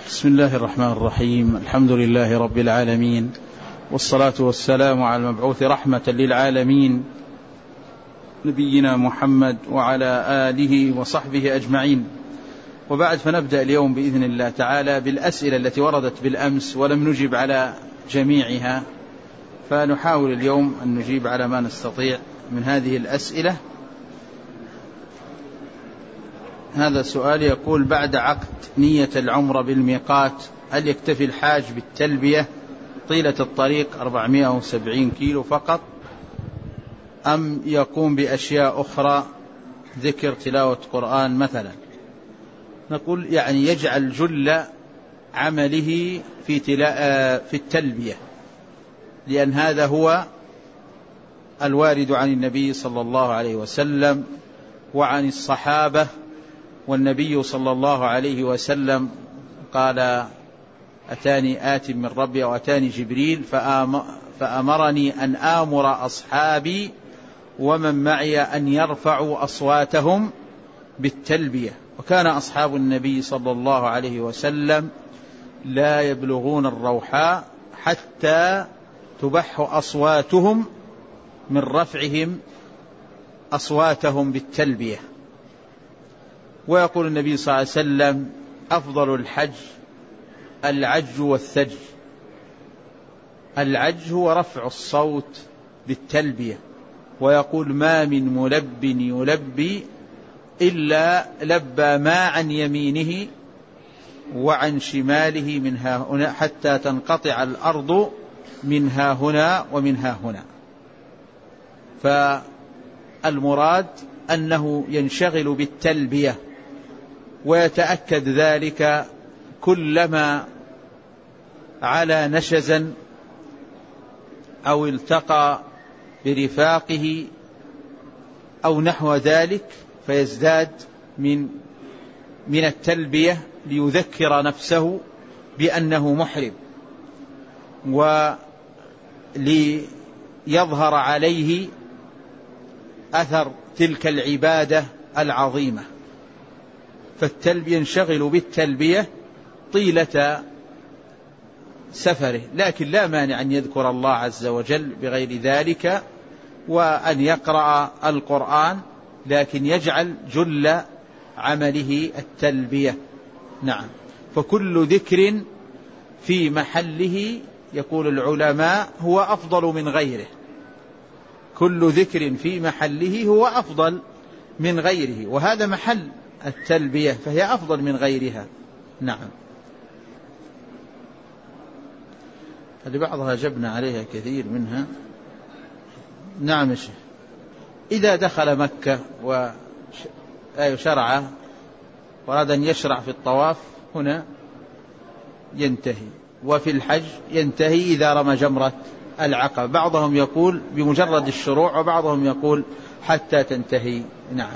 بسم الله الرحمن الرحيم. الحمد لله رب العالمين، والصلاة والسلام على المبعوث رحمة للعالمين نبينا محمد وعلى آله وصحبه أجمعين. وبعد، فنبدأ اليوم بإذن الله تعالى بالأسئلة التي وردت بالأمس ولم نجب على جميعها، فنحاول اليوم أن نجيب على ما نستطيع من هذه الأسئلة. هذا سؤال يقول: بعد عقد نية العمرة بالميقات هل يكتفي الحاج بالتلبية طيلة الطريق 470 كيلو فقط، أم يقوم بأشياء أخرى ذكر تلاوة قرآن مثلا؟ نقول يعني يجعل جل عمله في التلبية، لأن هذا هو الوارد عن النبي صلى الله عليه وسلم وعن الصحابة. والنبي صلى الله عليه وسلم قال: أتاني آت من ربي وأتاني جبريل فأمرني أن آمر أصحابي ومن معي أن يرفعوا أصواتهم بالتلبية. وكان أصحاب النبي صلى الله عليه وسلم لا يبلغون الروحاء حتى تبح أصواتهم من رفعهم أصواتهم بالتلبية. ويقول النبي صلى الله عليه وسلم: أفضل الحج العج والثج. العج هو رفع الصوت بالتلبية. ويقول: ما من ملب يلبي إلا لبى ما عن يمينه وعن شماله منها هنا حتى تنقطع الأرض منها هنا ومنها هنا. فالمراد أنه ينشغل بالتلبية، ويتأكد ذلك كلما على نشزا أو التقى برفاقه أو نحو ذلك، فيزداد من التلبية ليذكر نفسه بأنه محرم، وليظهر عليه أثر تلك العبادة العظيمة. فالتلبية ينشغل بالتلبية طيلة سفره، لكن لا مانع أن يذكر الله عز وجل بغير ذلك وأن يقرأ القرآن، لكن يجعل جل عمله التلبية. نعم. فكل ذكر في محله يقول العلماء هو أفضل من غيره. كل ذكر في محله هو أفضل من غيره، وهذا محل التلبية، فهي أفضل من غيرها. نعم. هذه بعضها جبنا عليها كثير منها. نعم يا شيخ. إذا دخل مكة وشرع وأراد أن يشرع في الطواف هنا ينتهي، وفي الحج ينتهي إذا رمى جمرة العقبة. بعضهم يقول بمجرد الشروع، وبعضهم يقول حتى تنتهي. نعم.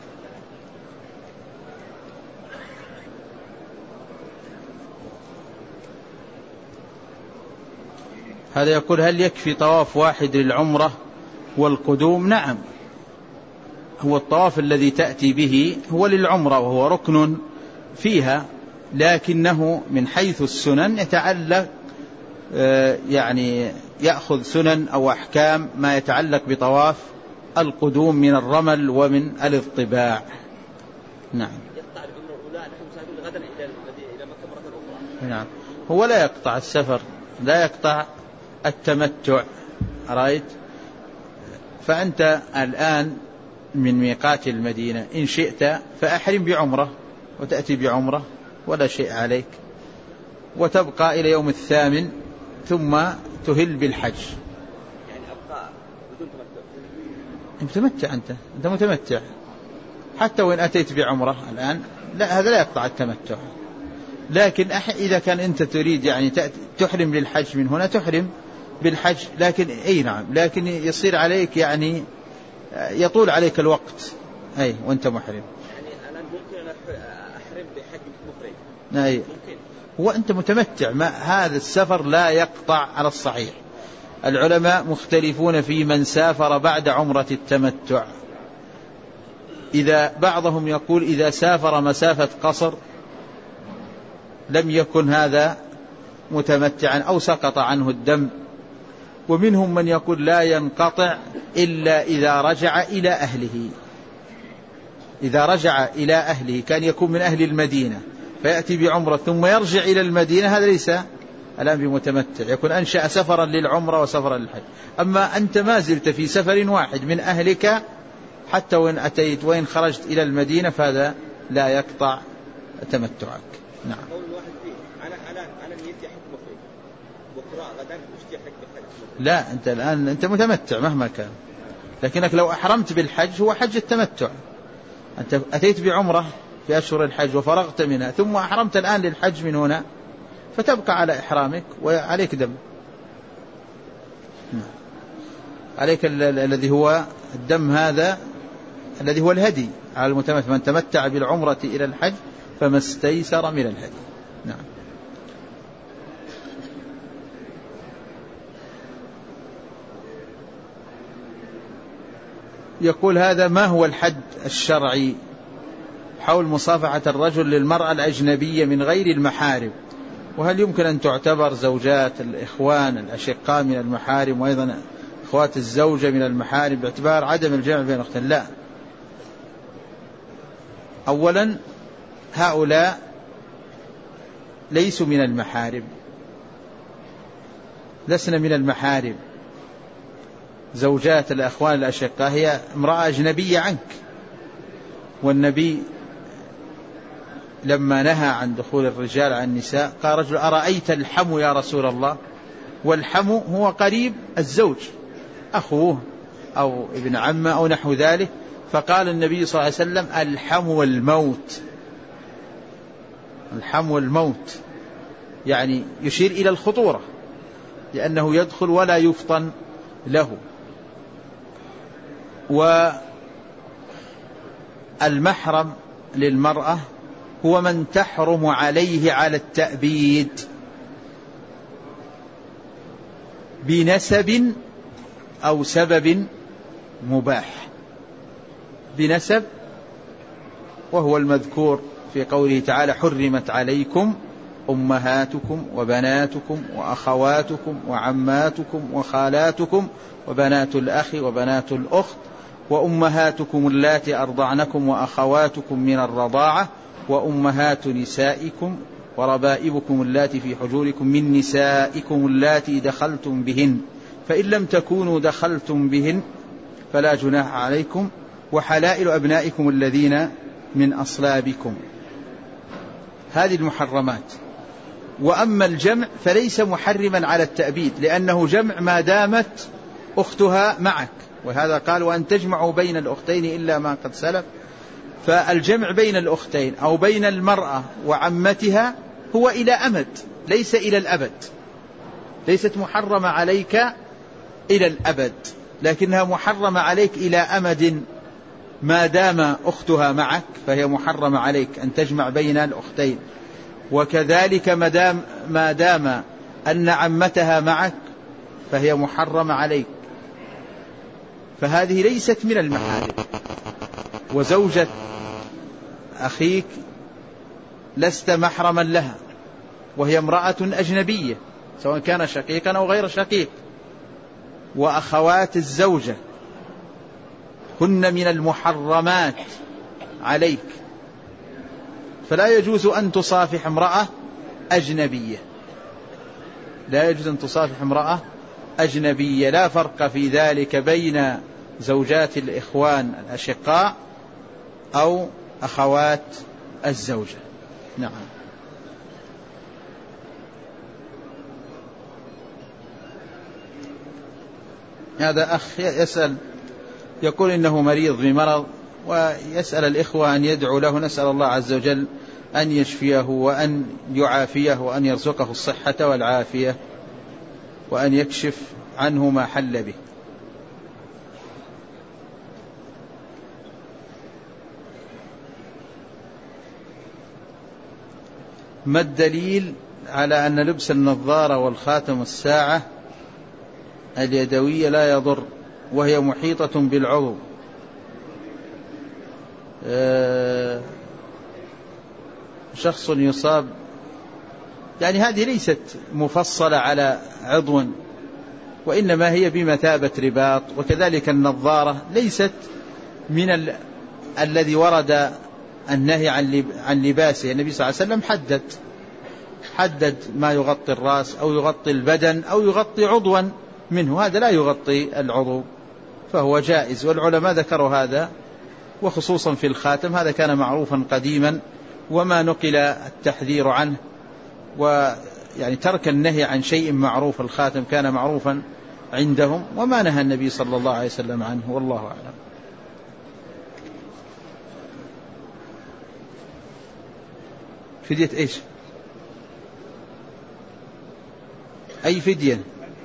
هذا يقول: هل يكفي طواف واحد للعمرة والقدوم؟ نعم، هو الطواف الذي تأتي به هو للعمرة وهو ركن فيها، لكنه من حيث السنن يتعلق يعني يأخذ سنن أو أحكام ما يتعلق بطواف القدوم من الرمل ومن الاضطباع. نعم. يقطع العمرة الأولى، نحن مسافرون غدا إلى مكة مرة أخرى. نعم. هو لا يقطع السفر، لا يقطع التمتع، رأيت؟ فأنت الآن من ميقات المدينة إن شئت فأحرم بعمرة وتأتي بعمرة ولا شيء عليك، وتبقى إلى يوم 8 ثم تهل بالحج. يعني أبقى بدون تمتع. متمتع أنت متمتع حتى وإن أتيت بعمرة الآن، لا، هذا لا يقطع التمتع. لكن إذا كان أنت تريد يعني تحرم للحج من هنا تحرم بالحج، لكن نعم، لكن يصير عليك يعني يطول عليك الوقت وأنت محرم. يعني أنا ممكن أحرم بحج مفرد. ممكن. وأنت متمتع، ما هذا السفر لا يقطع على الصحيح. العلماء مختلفون في من سافر بعد عمرة التمتع. إذا بعضهم يقول إذا سافر مسافة قصر لم يكن هذا متمتعا أو سقط عنه الدم. ومنهم من يقول لا ينقطع إلا إذا رجع إلى أهله. إذا رجع إلى أهله، كان يكون من أهل المدينة فيأتي بعمرة ثم يرجع إلى المدينة، هذا ليس الآن بمتمتع، يكون أنشأ سفرا للعمرة وسفرا للحج. أما أنت ما زلت في سفر واحد من أهلك حتى وإن أتيت وإن خرجت إلى المدينة، فهذا لا يقطع تمتعك. نعم. قول الواحد فيه على نيتي حكم فيه بكرة غدا مشتي حج بحج. لا، أنت الآن أنت متمتع مهما كان، لكنك لو أحرمت بالحج هو حج التمتع. أنت أتيت بعمرة في أشهر الحج وفرغت منها ثم أحرمت الآن للحج من هنا، فتبقى على إحرامك وعليك دم. عليك الذي هو الدم، هذا الذي هو الهدي على المتمتع. من تمتع بالعمرة إلى الحج فما استيسر من الهدي. نعم. يقول هذا: ما هو الحد الشرعي حول مصافحة الرجل للمرأة الأجنبية من غير المحارم؟ وهل يمكن أن تعتبر زوجات الإخوان الأشقاء من المحارم، وأيضا أخوات الزوجة من المحارم، باعتبار عدم الجمع بين أختين؟ لا. أولا، هؤلاء ليسوا من المحارم، لسنا من المحارم. زوجات الأخوان الأشقاء هي امرأة أجنبية عنك، والنبي لما نهى عن دخول الرجال على النساء قال رجل: أرأيت الحم يا رسول الله؟ والحم هو قريب الزوج، أخوه أو ابن عمه أو نحو ذلك. فقال النبي صلى الله عليه وسلم: الحم والموت. الحم والموت يعني يشير إلى الخطورة، لأنه يدخل ولا يفطن له. والمحرم للمرأة هو من تحرم عليه على التأبيد بنسب أو سبب مباح. بنسب، وهو المذكور في قوله تعالى: حرمت عليكم أمهاتكم وبناتكم وأخواتكم وعماتكم وخالاتكم وبنات الأخ وبنات الأخت وأمهاتكم اللاتي أرضعنكم وأخواتكم من الرضاعة وأمهات نسائكم وربائبكم اللاتي في حجوركم من نسائكم اللاتي دخلتم بهن، فإن لم تكونوا دخلتم بهن فلا جناح عليكم، وحلائل أبنائكم الذين من أصلابكم. هذه المحرمات. وأما الجمع فليس محرما على التأبيد، لأنه جمع ما دامت أختها معك، وهذا قال: وأن تجمعوا بين الأختين إلا ما قد سلف. فالجمع بين الأختين أو بين المرأة وعمتها هو إلى أمد، ليس إلى الأبد. ليست محرمة عليك إلى الأبد، لكنها محرمة عليك إلى أمد. ما دام أختها معك فهي محرمة عليك أن تجمع بين الأختين، وكذلك ما دام أن عمتها معك فهي محرمة عليك. فهذه ليست من المحارم. وزوجة أخيك لست محرما لها، وهي امرأة أجنبية سواء كان شقيقا أو غير شقيق. وأخوات الزوجة هن من المحرمات عليك، فلا يجوز أن تصافح امرأة أجنبية. لا يجوز أن تصافح امرأة أجنبية. لا فرق في ذلك بين زوجات الإخوان الأشقاء أو أخوات الزوجة. نعم. هذا أخ يسأل، يقول إنه مريض بمرض، ويسأل الإخوة أن يدعو له. نسأل الله عز وجل أن يشفيه وأن يعافيه وأن يرزقه الصحة والعافية وأن يكشف عنه ما حل به. ما الدليل على أن لبس النظارة والخاتم والساعة اليدوية لا يضر وهي محيطة بالعضو؟ شخص يصاب يعني هذه ليست مفصلة على عضو، وإنما هي بمثابة رباط. وكذلك النظارة ليست من الذي ورد النهي عن لباسه. النبي صلى الله عليه وسلم حدد ما يغطي الرأس أو يغطي البدن أو يغطي عضوا منه، هذا لا يغطي العضو فهو جائز. والعلماء ذكروا هذا، وخصوصا في الخاتم هذا كان معروفا قديما، وما نقل التحذير عنه، ويعني ترك النهي عن شيء معروف الخاتم كان معروفا عندهم، وما نهى النبي صلى الله عليه وسلم عنه، والله أعلم. فدية إيش؟ أي فدية؟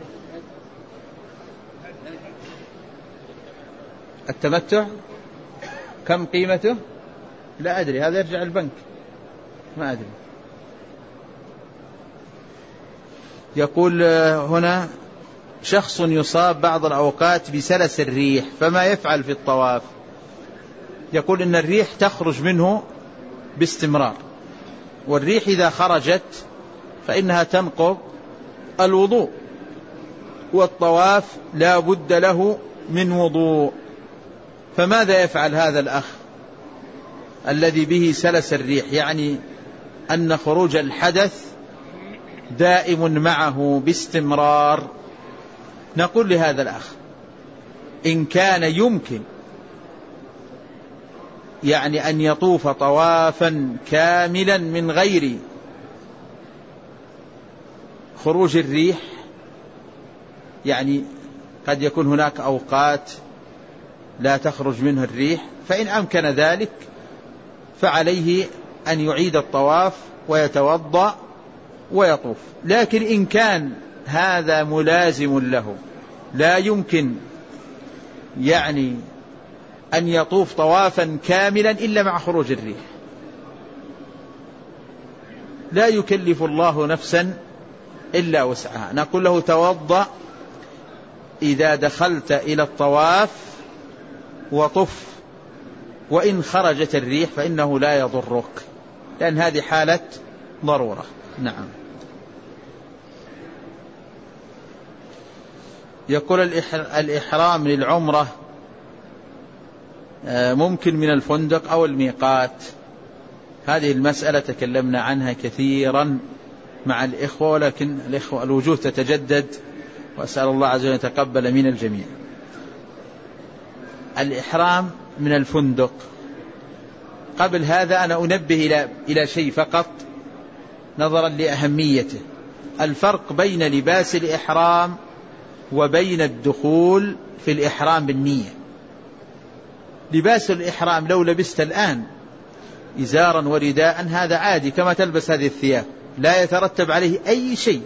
التمتع كم قيمته؟ لا أدري، هذا يرجع البنك، ما أدري. يقول هنا شخص يصاب بعض الأوقات بسلس الريح، فما يفعل في الطواف؟ يقول إن الريح تخرج منه باستمرار، والريح إذا خرجت فإنها تنقض الوضوء، والطواف لا بد له من وضوء. فماذا يفعل هذا الأخ الذي به سلس الريح، يعني أن خروج الحدث دائم معه باستمرار؟ نقول لهذا الأخ إن كان يمكن يعني أن يطوف طوافا كاملا من غير خروج الريح، يعني قد يكون هناك أوقات لا تخرج منه الريح، فإن أمكن ذلك فعليه أن يعيد الطواف ويتوضأ ويطوف. لكن إن كان هذا ملازم له، لا يمكن يعني أن يطوف طوافا كاملا إلا مع خروج الريح، لا يكلف الله نفسا إلا وسعها، نقول له توضأ إذا دخلت إلى الطواف وطف، وإن خرجت الريح فإنه لا يضرك، لأن هذه حالة ضرورة. نعم. يقول الإحرام للعمرة ممكن من الفندق أو الميقات؟ هذه المسألة تكلمنا عنها كثيرا مع الإخوة، ولكن الإخوة الوجوه تتجدد، وأسأل الله عز وجل يتقبل من الجميع. الإحرام من الفندق، قبل هذا أنا أنبه إلى شيء فقط نظرا لأهميته، الفرق بين لباس الإحرام وبين الدخول في الإحرام بالنية. لباس الإحرام لو لبست الآن إزارا ورداء هذا عادي كما تلبس هذه الثياب، لا يترتب عليه أي شيء.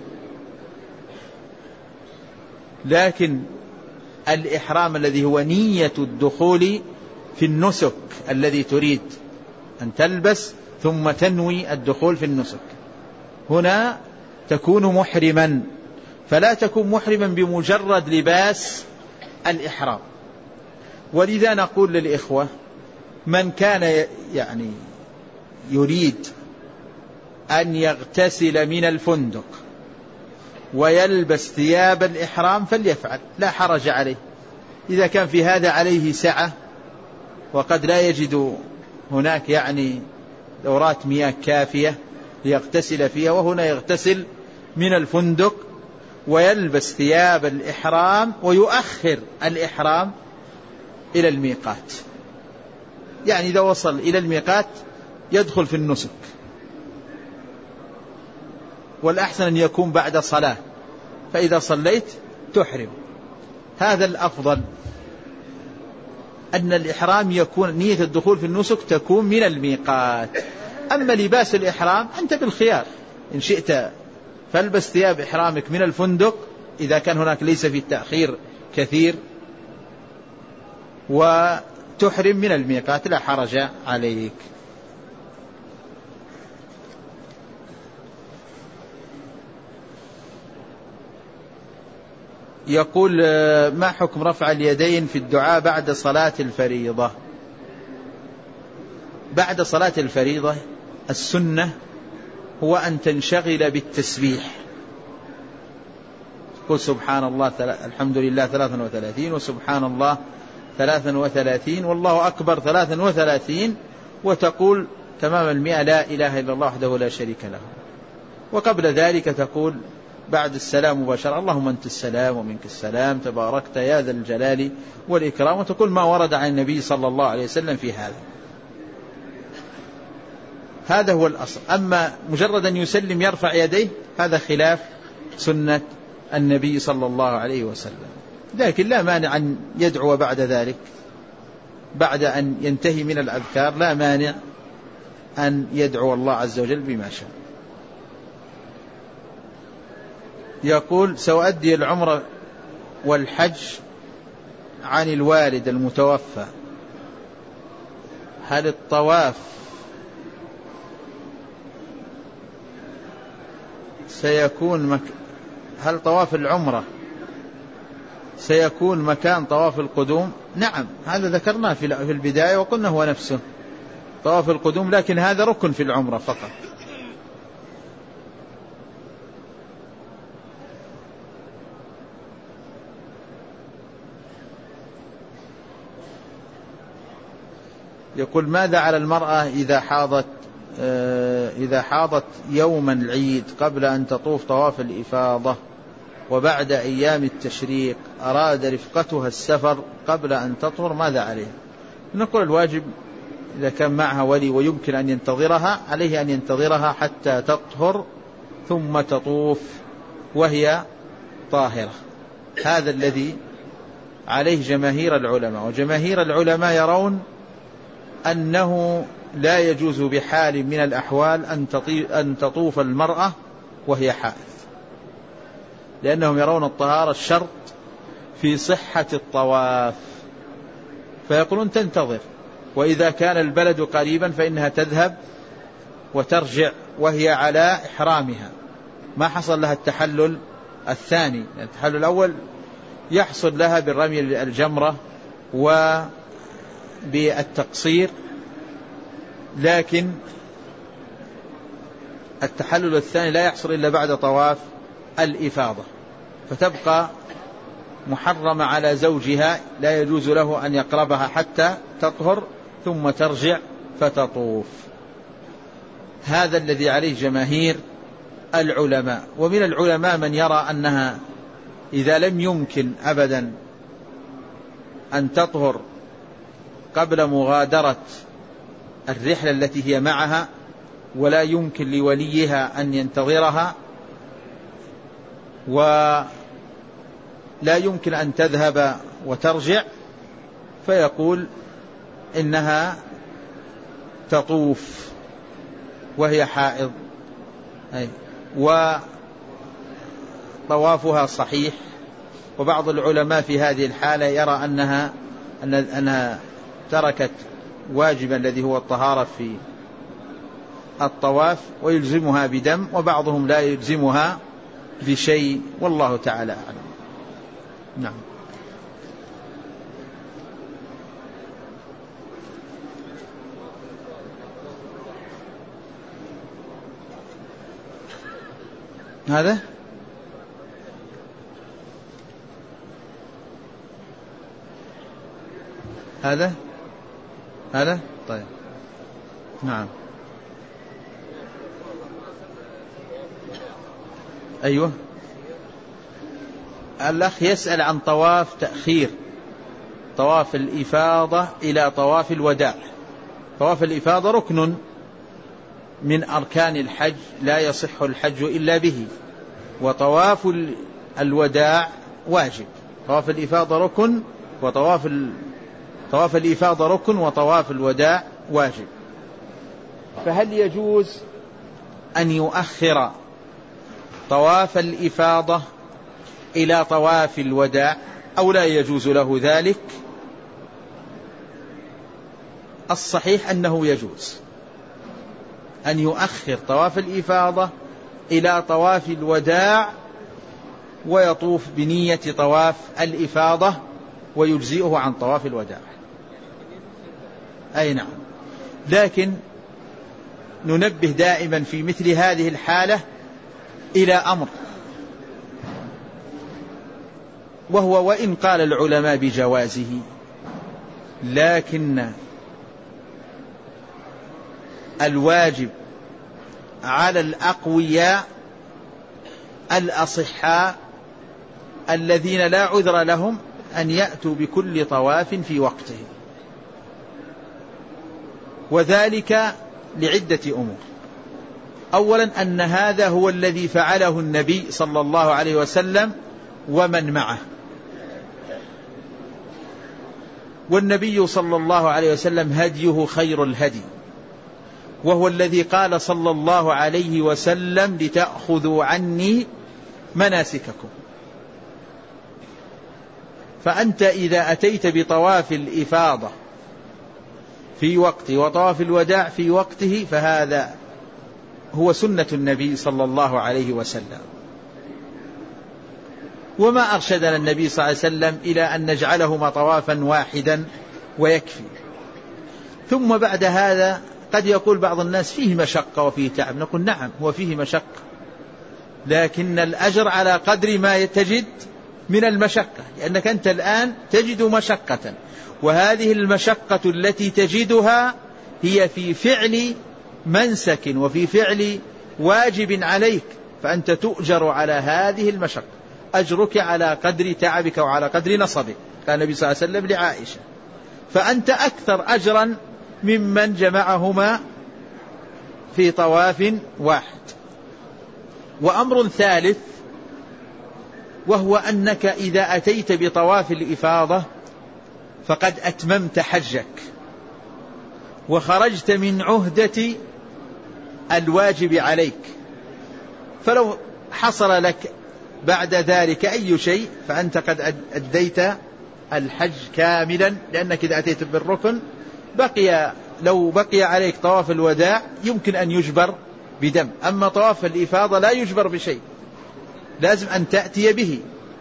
لكن الإحرام الذي هو نية الدخول في النسك الذي تريد أن تلبس ثم تنوي الدخول في النسك، هنا تكون محرما، فلا تكون محرما بمجرد لباس الإحرام. ولذا نقول للإخوة من كان يعني يريد أن يغتسل من الفندق ويلبس ثياب الإحرام فليفعل، لا حرج عليه، إذا كان في هذا عليه سعة وقد لا يجد هناك يعني دورات مياه كافية ليغتسل فيها، وهنا يغتسل من الفندق ويلبس ثياب الإحرام ويؤخر الإحرام إلى الميقات، يعني إذا وصل إلى الميقات يدخل في النسك، والأحسن أن يكون بعد صلاة، فإذا صليت تحرم. هذا الأفضل، أن الإحرام يكون نية الدخول في النسك تكون من الميقات. أما لباس الإحرام أنت بالخيار، إن شئت فالبس ثياب إحرامك من الفندق إذا كان هناك ليس في التأخير كثير، وتحرم من الميقات لا حرج عليك. يقول ما حكم رفع اليدين في الدعاء بعد صلاة الفريضة؟ بعد صلاة الفريضة السنة هو أن تنشغل بالتسبيح، قل سبحان الله الحمد لله 33 وسبحان الله 33 والله أكبر 33 وتقول تمام 100 لا إله إلا الله وحده لا شريك له. وقبل ذلك تقول بعد السلام مباشرة اللهم أنت السلام ومنك السلام تباركت يا ذا الجلال والإكرام، وتقول ما ورد عن النبي صلى الله عليه وسلم في هذا. هذا هو الأصل. أما مجرد أن يسلم يرفع يديه هذا خلاف سنة النبي صلى الله عليه وسلم، لكن لا مانع أن يدعو بعد ذلك بعد أن ينتهي من الأذكار، لا مانع أن يدعو الله عز وجل بما شاء. يقول سأؤدي العمرة والحج عن الوالد المتوفى، هل الطواف سيكون هل طواف العمرة سيكون مكان طواف القدوم؟ نعم، هذا ذكرناه في البداية وقلنا هو نفسه طواف القدوم، لكن هذا ركن في العمرة فقط. يقول ماذا على المرأة إذا حاضت يوم العيد قبل أن تطوف طواف الإفاضة وبعد أيام التشريق أراد رفقتها السفر قبل أن تطهر ماذا عليه؟ نقول الواجب إذا كان معها ولي ويمكن أن ينتظرها عليه أن ينتظرها حتى تطهر ثم تطوف وهي طاهرة. هذا الذي عليه جماهير العلماء، وجماهير العلماء يرون أنه لا يجوز بحال من الأحوال أن تطوف المرأة وهي حائض، لأنهم يرون الطهارة الشرط في صحة الطواف، فيقولون تنتظر، وإذا كان البلد قريبا فإنها تذهب وترجع وهي على إحرامها، ما حصل لها التحلل الثاني. التحلل الأول يحصل لها بالرمي الجمرة وبالتقصير، لكن التحلل الثاني لا يحصل إلا بعد طواف الإفاضة، فتبقى محرمة على زوجها، لا يجوز له أن يقربها حتى تطهر ثم ترجع فتطوف. هذا الذي عليه جماهير العلماء. ومن العلماء من يرى أنها إذا لم يمكن أبدا أن تطهر قبل مغادرة الرحلة التي هي معها ولا يمكن لوليها أن ينتظرها ولا يمكن أن تذهب وترجع، فيقول إنها تطوف وهي حائض، وطوافها صحيح. وبعض العلماء في هذه الحالة يرى أنها تركت واجبا الذي هو الطهارة في الطواف ويلزمها بدم، وبعضهم لا يلزمها بشيء، والله تعالى أعلم. نعم. هذا طيب. نعم. أيوه. الأخ يسأل عن طواف تأخير طواف الإفاضة إلى طواف الوداع. طواف الإفاضة ركن من أركان الحج لا يصح الحج إلا به، وطواف الوداع واجب. طواف الإفاضة ركن طواف الإفاضة ركن وطواف الوداع واجب. فهل يجوز أن يؤخر طواف الإفاضة إلى طواف الوداع أو لا يجوز له ذلك؟ الصحيح أنه يجوز أن يؤخر طواف الإفاضة إلى طواف الوداع ويطوف بنية طواف الإفاضة ويجزئه عن طواف الوداع. أي نعم. لكن ننبه دائما في مثل هذه الحالة إلى أمر، وهو وإن قال العلماء بجوازه، لكن الواجب على الأقوياء الأصحاء الذين لا عذر لهم أن يأتوا بكل طواف في وقته، وذلك لعدة أمور. أولا أن هذا هو الذي فعله النبي صلى الله عليه وسلم ومن معه، والنبي صلى الله عليه وسلم هديه خير الهدي، وهو الذي قال صلى الله عليه وسلم لتأخذوا عني مناسككم. فأنت إذا أتيت بطواف الإفاضة في وقته وطواف الوداع في وقته فهذا هو سنة النبي صلى الله عليه وسلم، وما أرشدنا النبي صلى الله عليه وسلم إلى أن نجعلهما طوافا واحدا ويكفي. ثم بعد هذا قد يقول بعض الناس فيه مشقة وفيه تعب، نقول نعم هو فيه مشقة، لكن الأجر على قدر ما تجد من المشقة، لأنك أنت الآن تجد مشقة، وهذه المشقة التي تجدها هي في فعل منسك وفي فعل واجب عليك، فأنت تؤجر على هذه المشقة، أجرك على قدر تعبك وعلى قدر نصبك، قال النبي صلى الله عليه وسلم لعائشة، فأنت أكثر أجرا ممن جمعهما في طواف واحد. وأمر ثالث، وهو أنك إذا أتيت بطواف الإفاضة فقد أتممت حجك وخرجت من عهدة الواجب عليك، فلو حصل لك بعد ذلك أي شيء فأنت قد أديت الحج كاملا، لأنك إذا أتيت بالركن لو بقي عليك طواف الوداع يمكن أن يجبر بدم، أما طواف الإفاضة لا يجبر بشيء، لازم أن تأتي به.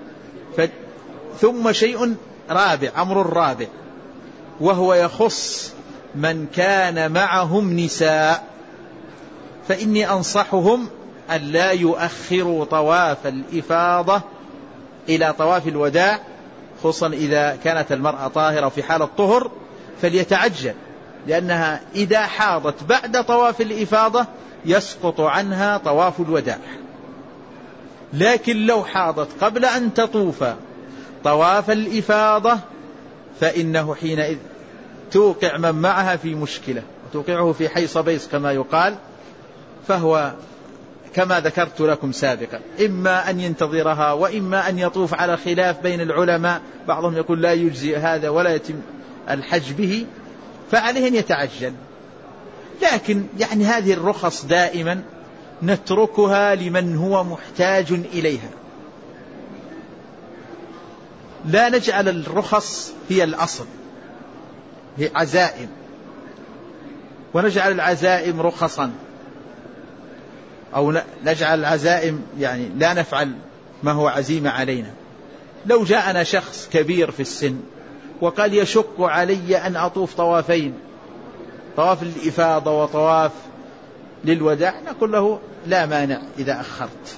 ثم شيء رابع، أمر رابع، وهو يخص من كان معهم نساء، فإني أنصحهم أن لا يؤخروا طواف الإفاضة إلى طواف الوداع، خصوصا إذا كانت المرأة طاهرة في حال الطهر فليتعجل، لأنها إذا حاضت بعد طواف الإفاضة يسقط عنها طواف الوداع. لكن لو حاضت قبل أن تطوف طواف الإفاضة فإنه حينئذ توقع من معها في مشكلة وتوقعه في حيص بيص كما يقال، فهو كما ذكرت لكم سابقا إما أن ينتظرها وإما أن يطوف على خلاف بين العلماء، بعضهم يقول لا يجزي هذا ولا يتم الحج به، فعليه أن يتعجل. لكن يعني هذه الرخص دائما نتركها لمن هو محتاج إليها، لا نجعل الرخص هي الأصل، هي عزائم، ونجعل العزائم رخصا، أو نجعل العزائم يعني لا نفعل ما هو عزيمة علينا. لو جاءنا شخص كبير في السن وقال يشق علي أن أطوف طوافين، طواف الإفاضة وطواف للوداع، نقول له لا مانع إذا أخرت.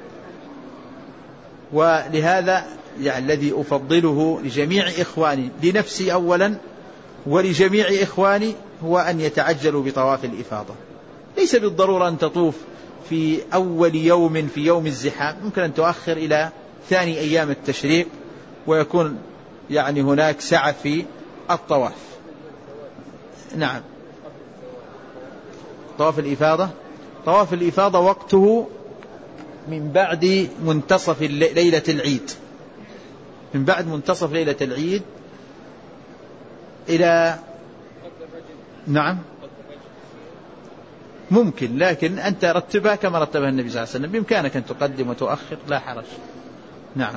ولهذا يعني الذي أفضله لجميع إخواني، لنفسي أولا ولجميع إخواني، هو أن يتعجلوا بطواف الإفاضة. ليس بالضرورة أن تطوف في أول يوم في يوم الزحام، ممكن أن تؤخر إلى ثاني أيام التشريق ويكون يعني هناك سعة في الطواف. نعم. طواف الإفاضة وقته من بعد منتصف ليلة العيد، من بعد منتصف ليلة العيد إلى نعم ممكن، لكن أنت رتبها كما رتبها النبي صلى الله عليه وسلم، بإمكانك أن تقدم وتؤخر لا حرج. نعم.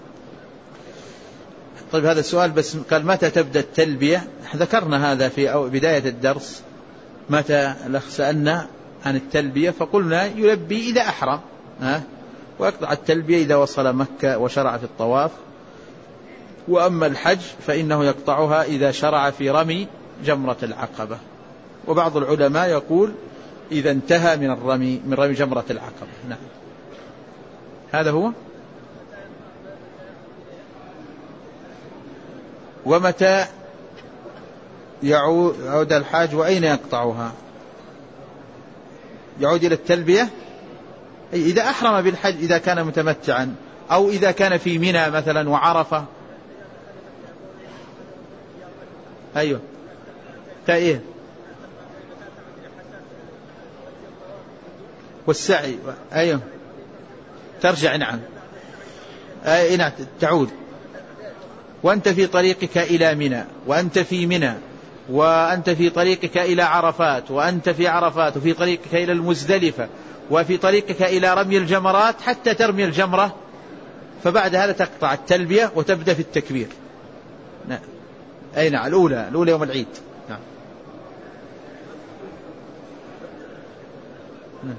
طيب هذا السؤال بس قال متى تبدأ التلبية؟ ذكرنا هذا في بداية الدرس، متى سألنا عن التلبية فقلنا يلبي إذا أحرم، ويقطع التلبية إذا وصل مكة وشرع في الطواف، وأما الحج فإنه يقطعها إذا شرع في رمي جمرة العقبة. وبعض العلماء يقول إذا انتهى من الرمي، من رمي جمرة العقبة. نعم، هذا هو. ومتى يعود الحاج وأين يقطعها؟ يعود إلى التلبية إذا أحرم بالحج، إذا كان متمتعا، أو إذا كان في منى مثلا وعرفة. أيوه تأيه والسعي. أيوه ترجع. نعم نعم تعود، وأنت في طريقك إلى منى، وأنت في منى، وأنت في طريقك إلى عرفات، وأنت في عرفات، وفي طريقك إلى المزدلفة، وفي طريقك إلى رمي الجمرات حتى ترمي الجمرة، فبعد هذا تقطع التلبية وتبدأ في التكبير. نعم. أي نعم، الأولى يوم العيد. نعم. نعم.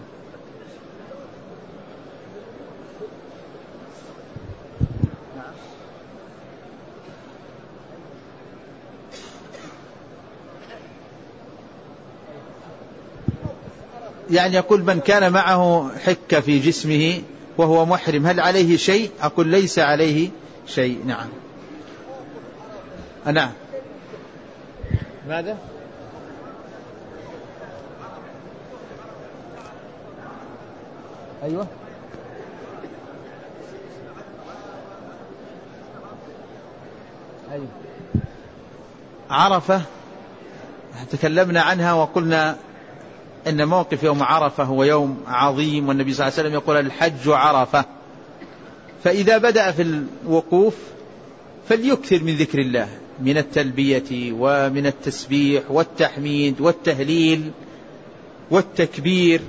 يعني يقول من كان معه حكة في جسمه وهو محرم هل عليه شيء؟ أقول ليس عليه شيء. نعم. نعم. ماذا؟ أيوة. أيوة. عرفة تكلمنا عنها وقلنا إن موقف يوم عرفة هو يوم عظيم، والنبي صلى الله عليه وسلم يقول الحج عرفة. فإذا بدأ في الوقوف فليكثر من ذكر الله، من التلبية ومن التسبيح والتحميد والتهليل والتكبير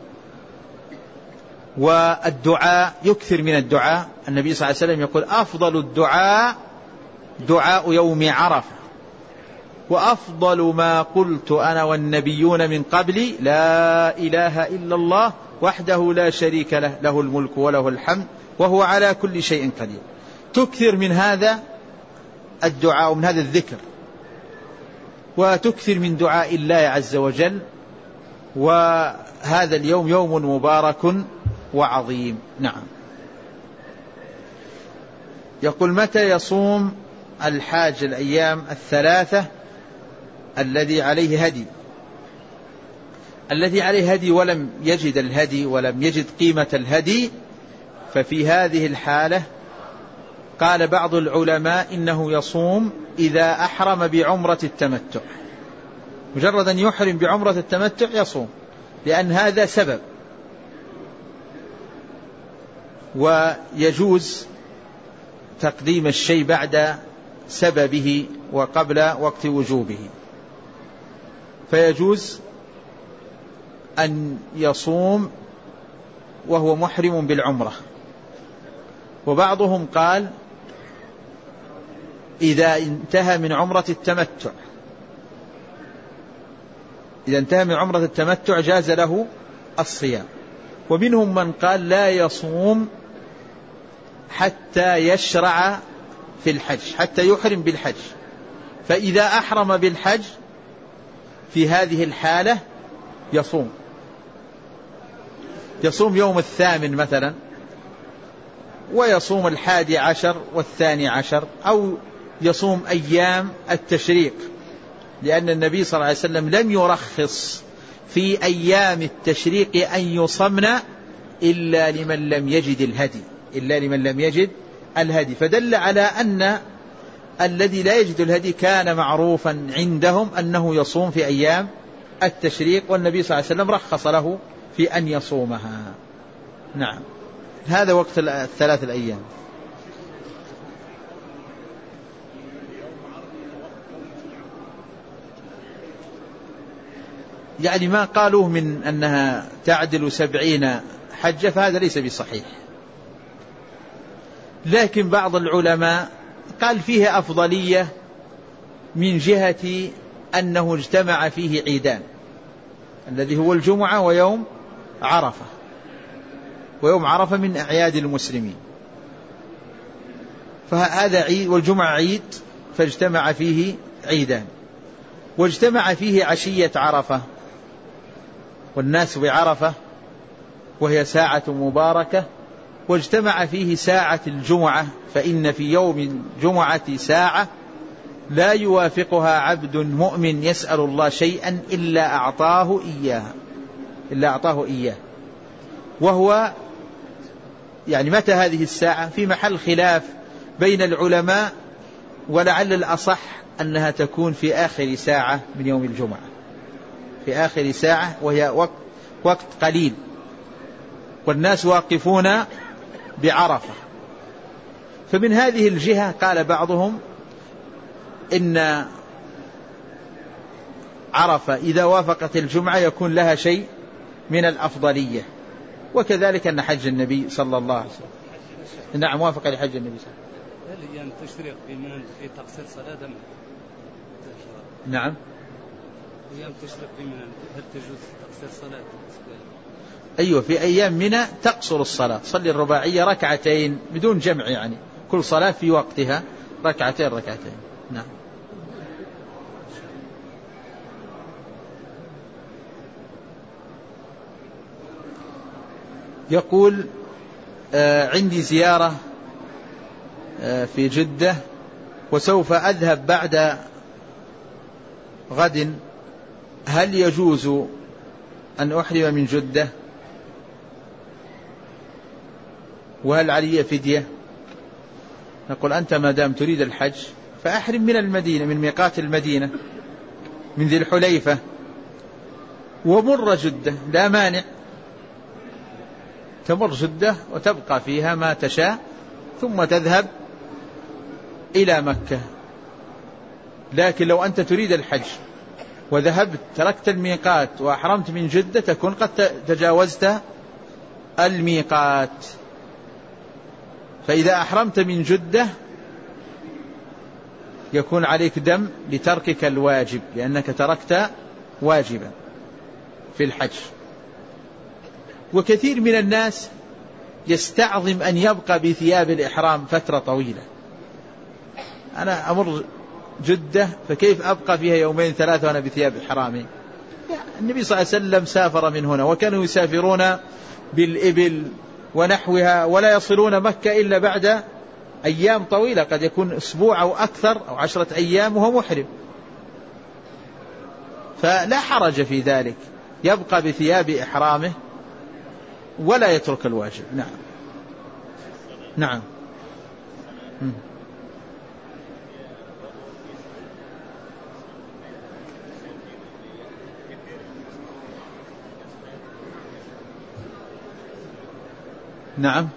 والدعاء، يكثر من الدعاء. النبي صلى الله عليه وسلم يقول أفضل الدعاء دعاء يوم عرفة، وأفضل ما قلت أنا والنبيون من قبلي لا إله إلا الله وحده لا شريك له، له الملك وله الحمد وهو على كل شيء قدير. تكثر من هذا الدعاء ومن هذا الذكر، وتكثر من دعاء الله عز وجل. وهذا اليوم يوم مبارك وعظيم. نعم. يقول متى يصوم الحاج الأيام الثلاثة الذي عليه هدي؟ الذي عليه هدي ولم يجد الهدي ولم يجد قيمة الهدي، ففي هذه الحالة قال بعض العلماء إنه يصوم إذا أحرم بعمرة التمتع، مجرد أن يحرم بعمرة التمتع يصوم، لأن هذا سبب، ويجوز تقديم الشيء بعد سببه وقبل وقت وجوبه، فيجوز أن يصوم وهو محرم بالعمرة. وبعضهم قال إذا انتهى من عمرة التمتع، إذا انتهى من عمرة التمتع جاز له الصيام. ومنهم من قال لا يصوم حتى يشرع في الحج، حتى يحرم بالحج، فإذا أحرم بالحج في هذه الحالة يصوم يوم 8 مثلا، ويصوم 11 و12، أو يصوم أيام التشريق، لأن النبي صلى الله عليه وسلم لم يرخص في أيام التشريق أن يصمن إلا لمن لم يجد الهدي، فدل على أن الذي لا يجد الهدي كان معروفا عندهم أنه يصوم في أيام التشريق، والنبي صلى الله عليه وسلم رخص له في أن يصومها. نعم. هذا وقت 3 الأيام. يعني ما قالوه من أنها تعدل 70 حجة فهذا ليس بصحيح، لكن بعض العلماء قال فيه أفضلية من جهة أنه اجتمع فيه عيدان، الذي هو الجمعة ويوم عرفة، ويوم عرفة من أعياد المسلمين، فهذا عيد والجمعة عيد، فاجتمع فيه عيدان، واجتمع فيه عشية عرفة، والناس بعرفة وهي ساعة مباركة، واجتمع فيه ساعة الجمعة، فإن في يوم الجمعة ساعة لا يوافقها عبد مؤمن يسأل الله شيئا إلا أعطاه إياه. وهو يعني متى هذه الساعة؟ في محل خلاف بين العلماء، ولعل الأصح أنها تكون في آخر ساعة من يوم الجمعة، في آخر ساعة، وهي وقت قليل والناس واقفون بعرفة. فمن هذه الجهة قال بعضهم إن عرفة إذا وافقت الجمعة يكون لها شيء من الأفضلية، وكذلك أن حج النبي صلى الله عليه وسلم نعم وافق لحج النبي صلى الله عليه وسلم. هل أيام التشريق في تقصير صلاة أم؟ نعم أيام التشريق في منى هل تجوز تقصير صلاة؟ أيوة في أيام منى تقصر الصلاة، صلي الرباعية ركعتين بدون جمع، يعني كل صلاة في وقتها ركعتين. نعم. يقول عندي زيارة في جدة وسوف أذهب بعد غد، هل يجوز أن أحرم من جدة؟ وهل علي فدية؟ نقول أنت ما دام تريد الحج فأحرم من المدينة، من ميقات المدينة، من ذي الحليفة، ومر جدة لا مانع، تمر جدة وتبقى فيها ما تشاء ثم تذهب إلى مكة. لكن لو أنت تريد الحج وذهبت تركت الميقات وأحرمت من جدة تكون قد تجاوزت الميقات. فإذا أحرمت من جدة يكون عليك دم لتركك الواجب، لأنك تركت واجبا في الحج. وكثير من الناس يستعظم أن يبقى بثياب الإحرام فترة طويلة. أنا أمر جدة فكيف أبقى فيها يومين ثلاثة وأنا بثياب إحرامي؟ النبي صلى الله عليه وسلم سافر من هنا، وكانوا يسافرون بالإبل ونحوها ولا يصلون مكة إلا بعد أيام طويلة، قد يكون أسبوع أو أكثر أو 10 أيام وهو محرم، فلا حرج في ذلك، يبقى بثياب إحرامه ولا يترك الواجب. نعم. نعم. نعم.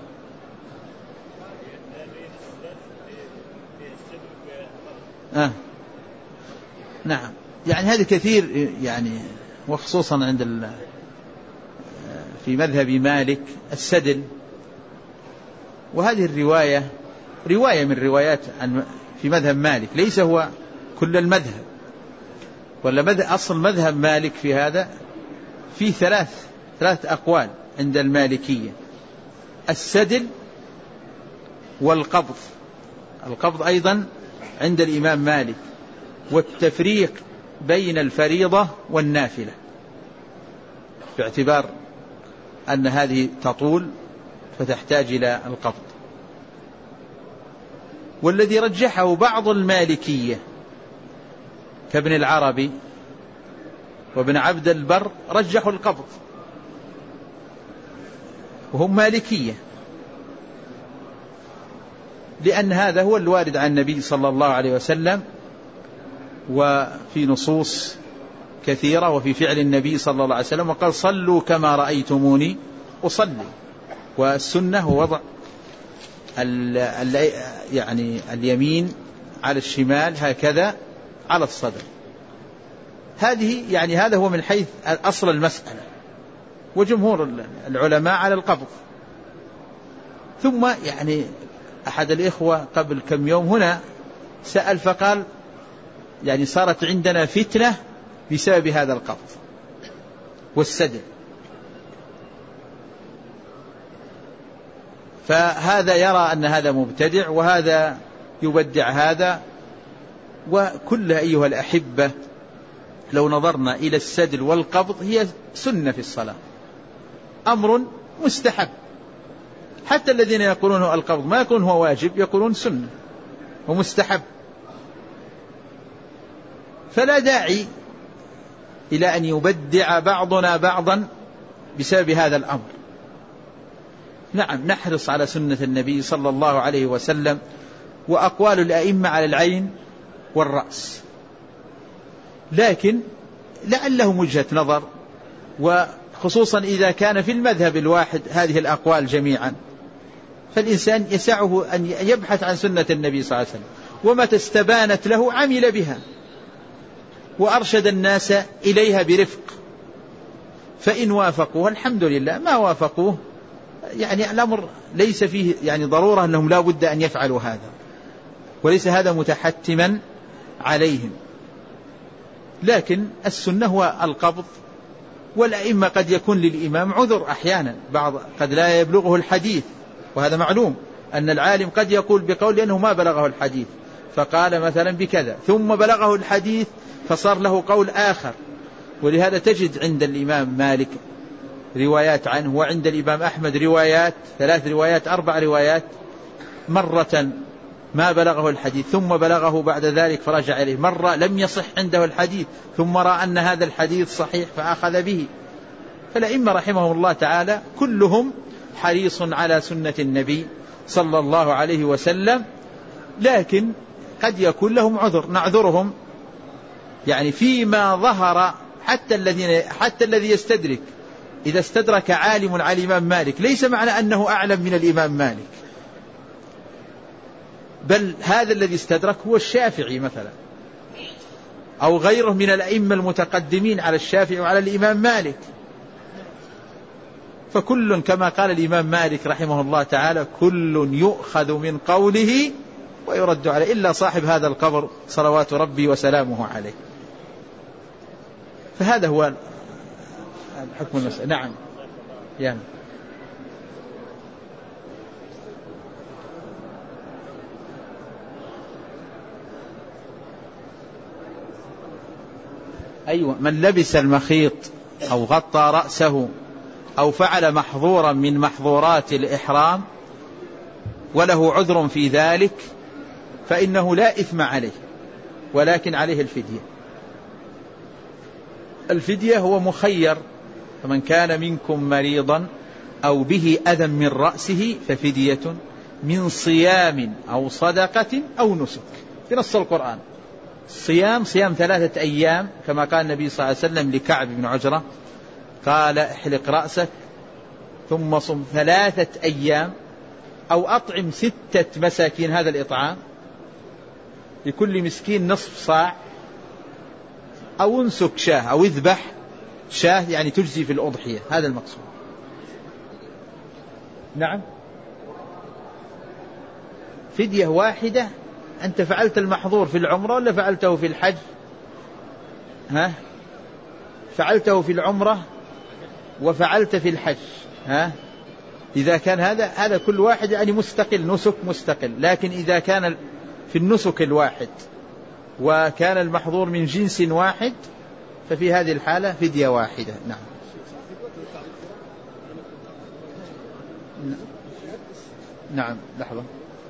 نعم. يعني هذا كثير، يعني وخصوصا عند في مذهب مالك السدل، وهذه الرواية رواية من روايات في مذهب مالك، ليس هو كل المذهب، ولا أصل مذهب مالك في هذا فيه ثلاث أقوال عند المالكية: السدل والقبض، القبض أيضا عند الإمام مالك، والتفريق بين الفريضة والنافلة، باعتبار أن هذه تطول فتحتاج إلى القبض. والذي رجحه بعض المالكية كابن العربي وابن عبد البر رجحوا القبض، وهم مالكية، لأن هذا هو الوارد عن النبي صلى الله عليه وسلم، وفي نصوص كثيرة، وفي فعل النبي صلى الله عليه وسلم، وقال: صلوا كما رأيتموني أصلي. والسنة هو وضع يعني اليمين على الشمال هكذا على الصدر. هذه يعني هذا هو من حيث أصل المسألة، وجمهور العلماء على القبض. ثم يعني أحد الإخوة قبل كم يوم هنا سأل فقال: يعني صارت عندنا فتنة بسبب هذا القبض والسدل. فهذا يرى أن هذا مبتدع، وهذا يبدع هذا، وكل أيها الأحبة لو نظرنا إلى السدل والقبض هي سنة في الصلاة، أمر مستحب. حتى الذين يقولون القبض ما يقولون هو واجب، يقولون سنة ومستحب. فلا داعي إلى أن يبدع بعضنا بعضا بسبب هذا الأمر. نعم، نحرص على سنة النبي صلى الله عليه وسلم، وأقوال الأئمة على العين والرأس، لكن لعلهم وجهة نظر، وخصوصا إذا كان في المذهب الواحد هذه الأقوال جميعا، فالإنسان يسعه أن يبحث عن سنة النبي صلى الله عليه وسلم، ومتى استبانت له عمل بها وأرشد الناس إليها برفق، فإن وافقوه الحمد لله، ما وافقوه يعني الأمر ليس فيه يعني ضرورة أنهم لا بد أن يفعلوا هذا، وليس هذا متحتما عليهم. لكن السنة هو القبض، والأئمة قد يكون للإمام عذر أحيانا، بعض قد لا يبلغه الحديث، وهذا معلوم أن العالم قد يقول بقول لأنه ما بلغه الحديث، فقال مثلا بكذا ثم بلغه الحديث فصار له قول آخر. ولهذا تجد عند الإمام مالك روايات عنه، وعند الإمام أحمد روايات، 3 روايات 4 روايات، مرة ما بلغه الحديث ثم بلغه بعد ذلك فرجع إليه، مرة لم يصح عنده الحديث ثم رأى أن هذا الحديث صحيح فأخذ به. فالأئمة رحمهم الله تعالى كلهم حريص على سنة النبي صلى الله عليه وسلم، لكن قد يكون لهم عذر نعذرهم يعني فيما ظهر. حتى الذي يستدرك، إذا استدرك عالم على الإمام مالك ليس معنى أنه أعلم من الإمام مالك، بل هذا الذي استدرك هو الشافعي مثلا، أو غيره من الأئمة المتقدمين على الشافعي وعلى الإمام مالك. فكل كما قال الإمام مالك رحمه الله تعالى: كل يؤخذ من قوله ويرد عليه إلا صاحب هذا القبر صلوات ربي وسلامه عليه. فهذا هو حكم المسألة. نعم يعني أيوة، من لبس المخيط أو غطى رأسه أو فعل محظورا من محظورات الإحرام وله عذر في ذلك فإنه لا إثم عليه، ولكن عليه الفدية. الفدية هو مخير: فمن كان منكم مريضا أو به أذى من رأسه ففدية من صيام أو صدقة أو نسك، في نص القرآن. صيام 3 أيام، كما قال النبي صلى الله عليه وسلم لكعب بن عجرة، قال: احلق رأسك ثم صم 3 أيام، أو أطعم 6 مساكين، هذا الإطعام لكل مسكين نصف صاع، أو انسك شاه، أو اذبح شاه يعني تجزي في الأضحية، هذا المقصود. نعم، فدية واحدة. أنت فعلت المحظور في العمرة ولا فعلته في الحج؟ فعلته في العمرة وفعلت في الحج. إذا كان هذا كل واحد يعني مستقل، نسك مستقل. لكن إذا كان في النسك الواحد وكان المحظور من جنس واحد ففي هذه الحالة فدية واحدة. نعم. نعم، لحظة.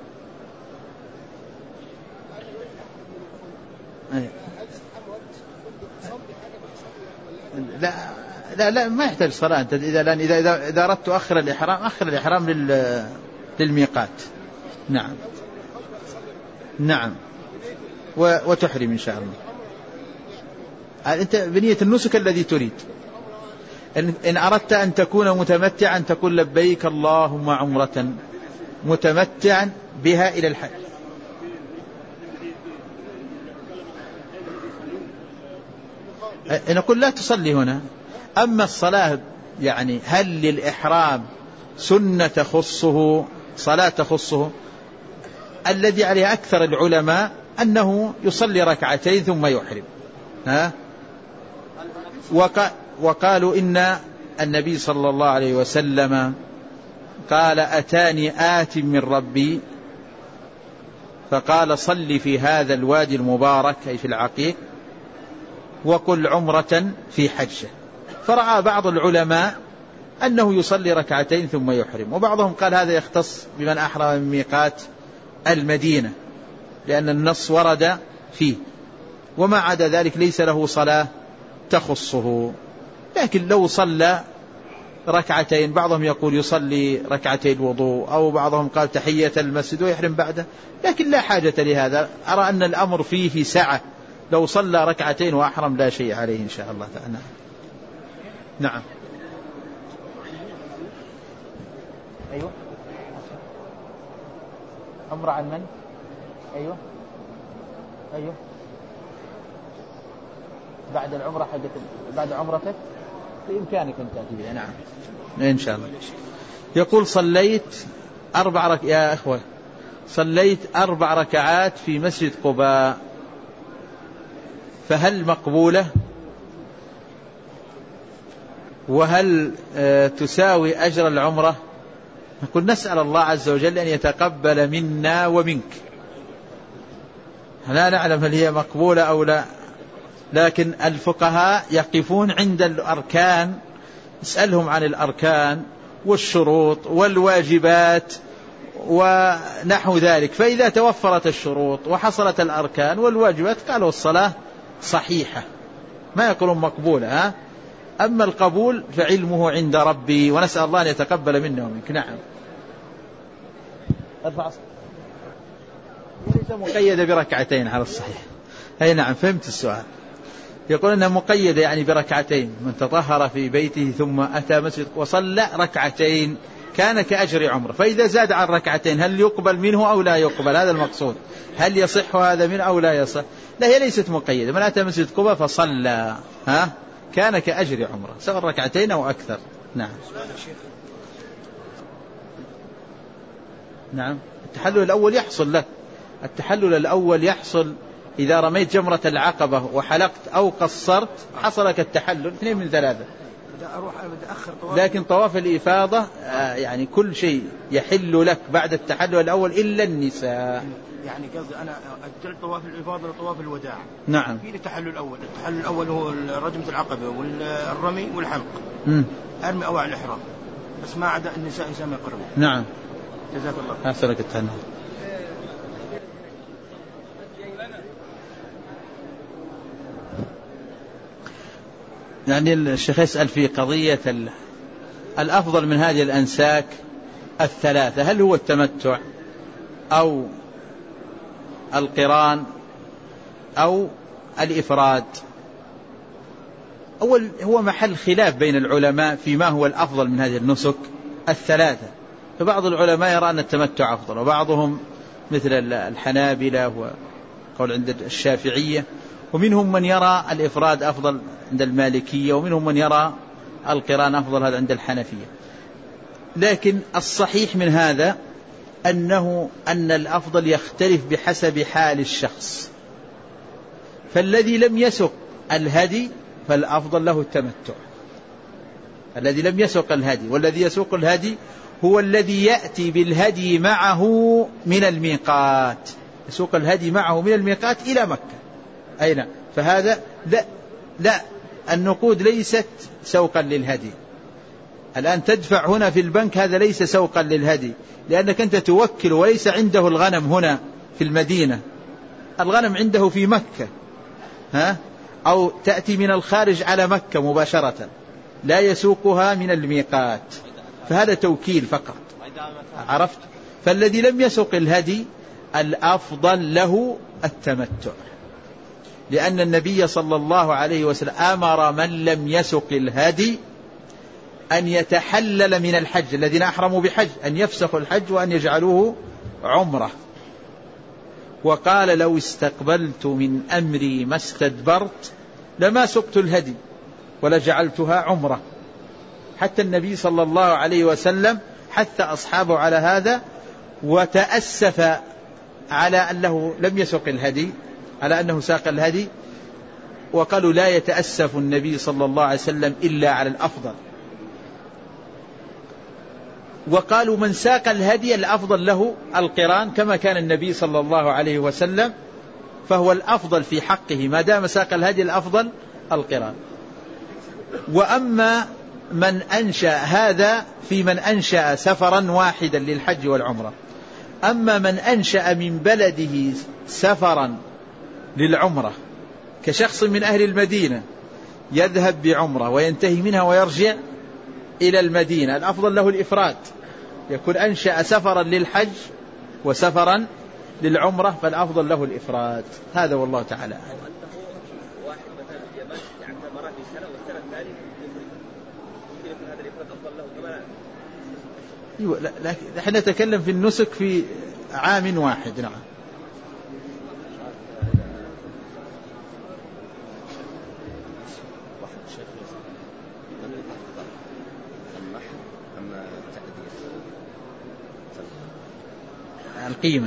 لا ما يحتاج صلاة. إذا أردت أخر الإحرام للميقات. نعم نعم، وتحرم إن شاء الله. أنت بنية النسك الذي تريد. إن أردت أن تكون متمتعا تقول: لبيك اللهم عمرة متمتعا بها إلى الحج. نقول لا تصلي هنا. أما الصلاة يعني هل للإحرام سنة تخصه، صلاة تخصه؟ الذي عليه أكثر العلماء أنه يصلي 2 ركعتين ثم يحرم. وقالوا إن النبي صلى الله عليه وسلم قال: أتاني آت من ربي فقال: صل في هذا الوادي المبارك، أي في العقيق، وقل عمرة في حجة. فرأى بعض العلماء أنه يصلي ركعتين ثم يحرم، وبعضهم قال هذا يختص بمن أحرم من ميقات المدينة لأن النص ورد فيه، وما عدا ذلك ليس له صلاة تخصه. لكن لو صلى ركعتين، بعضهم يقول يصلي ركعتين الوضوء، أو بعضهم قال تحية المسجد ويحرم بعده، لكن لا حاجة لهذا. أرى أن الأمر فيه سعة، لو صلى ركعتين وأحرم لا شيء عليه إن شاء الله تعالى. نعم. أيوة. أمر عن من؟ أيوة. أيوة. بعد العمرة بعد عمرتك بإمكانك أن تأتي بها. نعم إن شاء الله. يقول صليت يا أخوة صليت 4 ركعات في مسجد قباء، فهل مقبولة؟ وهل تساوي أجر العمرة؟ نقول نسأل الله عز وجل أن يتقبل منا ومنك. لا نعلم هل هي مقبولة أو لا، لكن الفقهاء يقفون عند الأركان، اسألهم عن الأركان والشروط والواجبات ونحو ذلك، فإذا توفرت الشروط وحصلت الأركان والواجبات قالوا الصلاة صحيحة، ما يقولون مقبولة. أما القبول فعلمه عند ربي، ونسأل الله أن يتقبل منا ومنك. نعم. ليس مقيدة بركعتين على الصحيح. أي نعم فهمت السؤال. يقول أنها مقيدة يعني بركعتين، من تطهر في بيته ثم أتى مسجد وصلى ركعتين كان كأجر عمره، فإذا زاد عن ركعتين هل يقبل منه أو لا يقبل؟ هذا المقصود. هل يصح هذا منه أو لا يصح؟ لا، هي ليست مقيدة. من أتى مسجد قباء فصلى كان كأجر عمره سواء ركعتين أو أكثر. نعم. نعم. التحلل الأول يحصل لك، التحلل الأول يحصل إذا رميت جمرة العقبة وحلقت أو قصرت، حصل لك التحلل 2 من 3. لكن طواف الإفاضة يعني كل شيء يحل لك بعد التحلل الأول إلا النساء. يعني قصدي أنا أجلت طواف الإفاضة لطواف الوداع. نعم. في التحلل الأول، التحلل الأول هو رجمة العقبة والرمي والحلق. أرمي أوعى الإحرام، بس ما عدا النساء إنسان ما يقربوا. نعم. جزاك الله. أحسنك التهنئة. يعني الشيخ يسأل في قضية الأفضل من هذه الأنساك 3، هل هو التمتع أو القران أو الإفراد؟ أول هو محل خلاف بين العلماء فيما هو الأفضل من هذه النسك 3، فبعض العلماء يرى أن التمتع أفضل، وبعضهم مثل الحنابلة وقول عند الشافعية، ومنهم من يرى الإفراد أفضل عند المالكية، ومنهم من يرى القران أفضل هذا عند الحنفية. لكن الصحيح من هذا أن الأفضل يختلف بحسب حال الشخص، فالذي لم يسق الهدي فالأفضل له التمتع، الذي لم يسق الهدي. والذي يسوق الهدي هو الذي يأتي بالهدي معه من الميقات، يسوق الهدي معه من الميقات إلى مكة. أين؟ فهذا لا النقود ليست سوقا للهدي. الآن تدفع هنا في البنك، هذا ليس سوقا للهدي، لأنك أنت توكل وليس عنده الغنم هنا في المدينة، الغنم عنده في مكة، أو تأتي من الخارج على مكة مباشرة، لا يسوقها من الميقات، فهذا توكيل فقط. عرفت؟ فالذي لم يسوق الهدي الأفضل له التمتع، لأن النبي صلى الله عليه وسلم أمر من لم يسق الهدي أن يتحلل من الحج، الذين أحرموا بحج أن يفسخوا الحج وأن يجعلوه عمرة. وقال لو استقبلت من أمري ما استدبرت لما سقت الهدي ولجعلتها عمرة. حتى النبي صلى الله عليه وسلم حث أصحابه على هذا، وتأسف على أنه لم يسق الهدي، على أنه ساق الهدي، وقالوا لا يتأسف النبي صلى الله عليه وسلم إلا على الأفضل. وقالوا من ساق الهدي الأفضل له القران كما كان النبي صلى الله عليه وسلم، فهو الأفضل في حقه ما دام ساق الهدي الأفضل القران. وأما من أنشأ هذا في من أنشأ سفرا واحدا للحج والعمرة. أما من أنشأ من بلده سفرا للعمرة كشخص من أهل المدينة يذهب بعمرة وينتهي منها ويرجع إلى المدينة، الأفضل له الإفراد، يكون أنشأ سفرا للحج وسفرا للعمرة فالأفضل له الإفراد. هذا والله تعالى أعلم. واحد مثلا في اليمن يعني مرة في سنة والسنة الثانية ممكن يكون هذا الإفراد أفضل له كمان. أيوة، لكن نحن نتكلم في النسك في عام واحد. نعم. القيمة.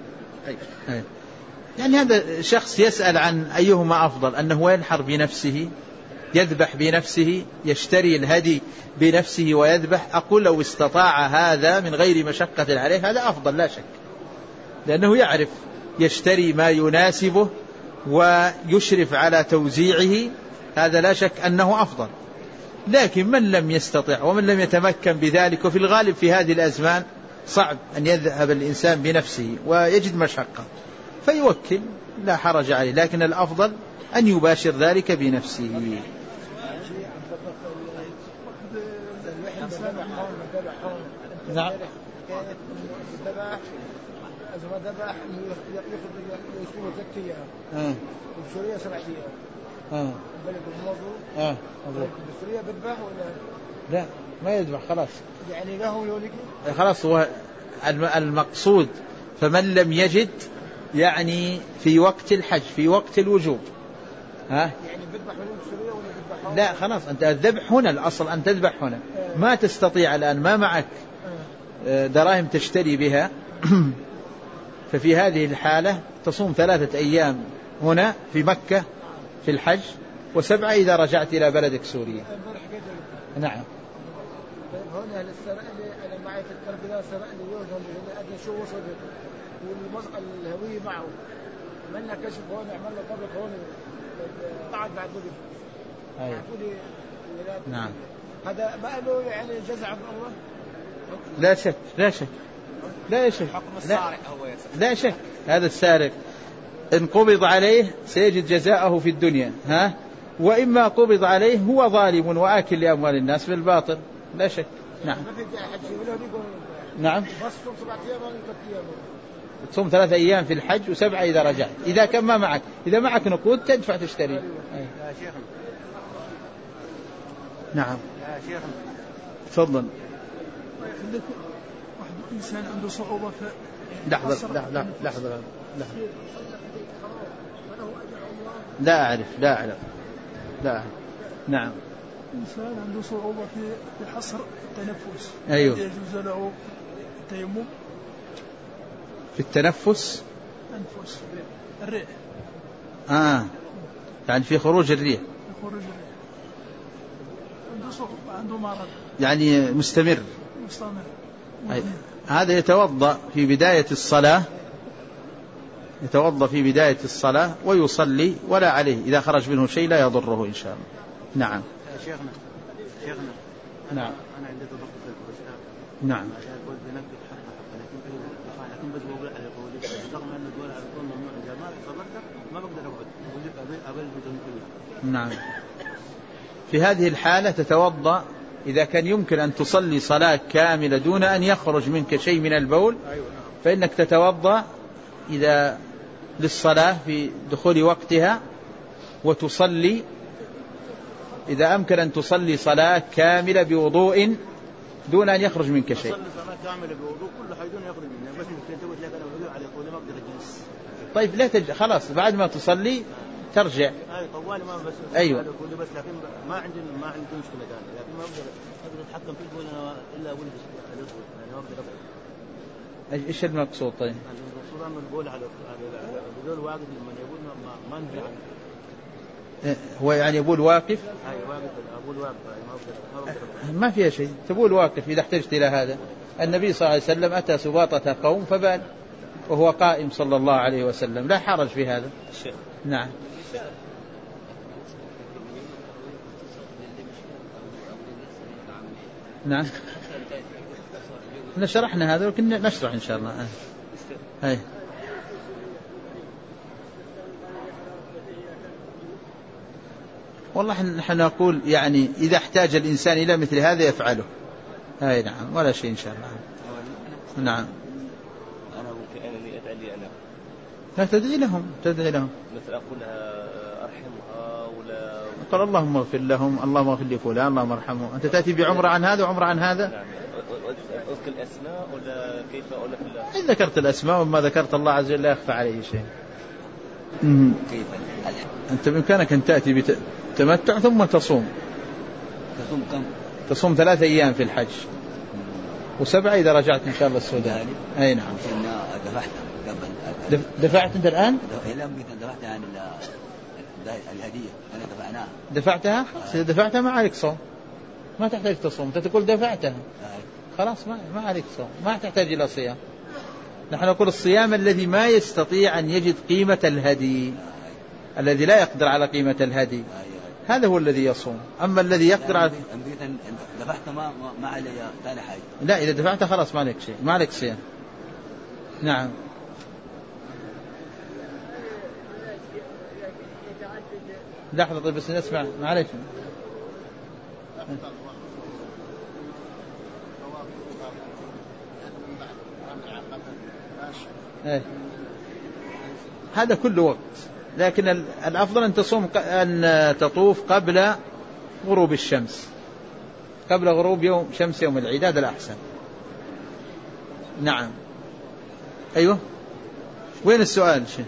يعني هذا شخص يسأل عن أيهما أفضل، أنه ينحر بنفسه يذبح بنفسه يشتري الهدي بنفسه ويذبح. أقول لو استطاع هذا من غير مشقة عليه هذا أفضل لا شك، لأنه يعرف يشتري ما يناسبه ويشرف على توزيعه، هذا لا شك أنه أفضل. لكن من لم يستطع ومن لم يتمكن بذلك، وفي الغالب في هذه الأزمان صعب أن يذهب الإنسان بنفسه ويجد مشقة فيوكل لا حرج عليه، لكن الأفضل أن يباشر ذلك بنفسه. نعم. ذبح يكون 3 أيام والسورية 7 أيام. البلد الموضوع السورية بذبح ولا لا ما يذبح خلاص، يعني له لولك خلاص. هو المقصود فمن لم يجد يعني في وقت الحج في وقت الوجوب يعني بذبح من السورية ولا بذبح؟ لا خلاص، أنت الذبح هنا الأصل أن تذبح هنا. ما تستطيع الآن، ما معك دراهم تشتري بها ففي هذه الحالة تصوم 3 أيام هنا في مكة في الحج و7 إذا رجعت إلى بلدك سوريا. نعم. هنا السرقلي أنا معي في التربية سرقلي يوجد أدنى شو وصلت والمزقة الهوية معه عملنا كشف هون عملنا قبض هون قعد بعد ذلك. نعم. هذا ما له يعني جزع من الله. لا شك لا شك لا شك لا شك. هذا السارق إن قبض عليه سيجد جزاءه في الدنيا وإما قبض عليه هو ظالم وآكل لأموال الناس بالباطل لا شك. نعم. نعم. تصوم 3 أيام في الحج و7 إذا رجعت. إذا كان ما معك، إذا معك نقود تدفع تشتري. يا شيخ. نعم. يا شيخ. تفضل. واحد إنسان عنده صعوبة في لحظة. لا أعرف. لا. نعم. إنسان عنده صعوبة في حصر التنفس. أيوه. يجوز له التيمم في التنفس. أنفس الريح. يعني في خروج الريح. عنده صعوبة، عنده مرض يعني مستمر. هذا يتوضأ في بداية الصلاة ويصلي ولا عليه، إذا خرج منه شيء لا يضره إن شاء الله. نعم. شيخنا نعم. أنا عندي ضغط في الكوليسترول. نعم. لكن بس بقول على قولي رغم أن الدول على طول ممنوع إذا ما تصدقت ما بقدر أقبل بدون كل. نعم. في هذه الحالة تتوضأ إذا كان يمكن أن تصلي صلاة كاملة دون أن يخرج منك شيء من البول، فإنك تتوضأ إذا للصلاة في دخول وقتها وتصلي إذا أمكن أن تصلي صلاة كاملة بوضوء دون أن يخرج منك شيء. تصلي صلاة كاملة بوضوء كل حاجة دون يخرج منك، بس ممكن تقول لك أنا وضوء على قولي ما أقدر أجلس. طيب لا خلاص بعد ما تصلي ترجع. طوالي ما بس. أيوة. بس لكن ما عندي مشكلة ثانية، لكن ما أقدر أتحكم في البول إلا أقول يعني ما أقدر أفعل. إيش المقصود طيب؟ المقصود أن البول على البول واقف لما يقول ما نهي عنه. هو يعني يبول واقف؟ واقف أقول واقف ما فيها شيء، تبول واقف إذا احتجت إلى هذا. النبي صلى الله عليه وسلم أتى سباطة قوم فبال وهو قائم صلى الله عليه وسلم، لا حرج في هذا. نعم. نعم نشرحنا هذا وكنا نشرح إن شاء الله. هاي والله نحن نقول يعني إذا احتاج الإنسان إلى مثل هذا يفعله. هاي نعم ولا شيء إن شاء الله. نعم أنا ممكن أنني أدعي لي أنا لا تدعي لهم مثل أقول أرحمها ولا قال اللهم اغفر لهم اللهم اغفر لي فلان اللهم ارحمه. أنت تأتي بعمرة عن هذا وعمرة عن هذا. نعم. أذكر الأسماء ولا كيف أقول في الله؟ إن ذكرت الأسماء وما ذكرت الله عز وجل لا يخفى عليه شيء. كيف أنت بإمكانك أن تأتي بتمتع ثم تصوم كم؟ تصوم 3 أيام في الحج و7 إذا رجعت إن شاء الله السودان. أي نعم. دفعت أنت الآن؟ دفعت عن الهدية أنا دفعناها. دفعتها؟ إذا دفعتها ما عليك صوم ما تحتاج تصوم. أنت تقول دفعتها خلاص ما عليك صوم ما تحتاج إلى صيام. نحن نقول الصيام الذي ما يستطيع أن يجد قيمة الهدي الذي لا يقدر على قيمة الهدي هذا هو الذي يصوم. أما الذي يقدر على دفعت ما علي ثاني حاجة. لا إذا دفعت خلاص ما عليك شيء ما عليك صيام. نعم لحظة طيب بس نسمع معلش. هذا كل وقت لكن الأفضل أن تطوف قبل غروب الشمس قبل غروب شمس يوم العيد هذا الأحسن. نعم أيوه وين السؤال شيء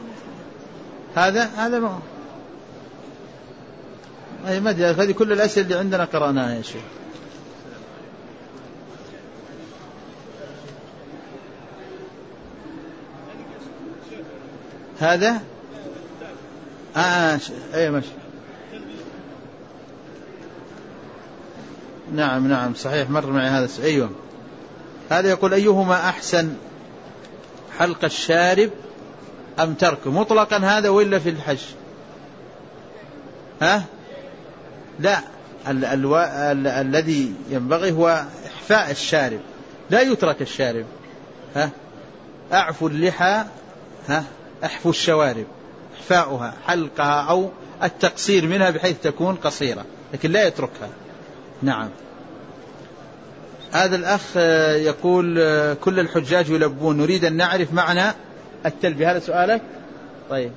هذا ما هذه كل الأسئلة اللي عندنا قرأناها يا شيخ. هذا أي ماشي. نعم صحيح مر معي هذا أيوه. هذا يقول أيهما أحسن حلق الشارب أم تركه مطلقا هذا وإلا في الحج؟ لا الذي ينبغي هو إحفاء الشارب لا يترك الشارب. أعفو اللحى أحفو الشوارب إحفاؤها حلقها أو التقصير منها بحيث تكون قصيرة لكن لا يتركها. نعم هذا الأخ يقول كل الحجاج يلبون نريد أن نعرف معنى التلبية. هذا سؤالك؟ طيب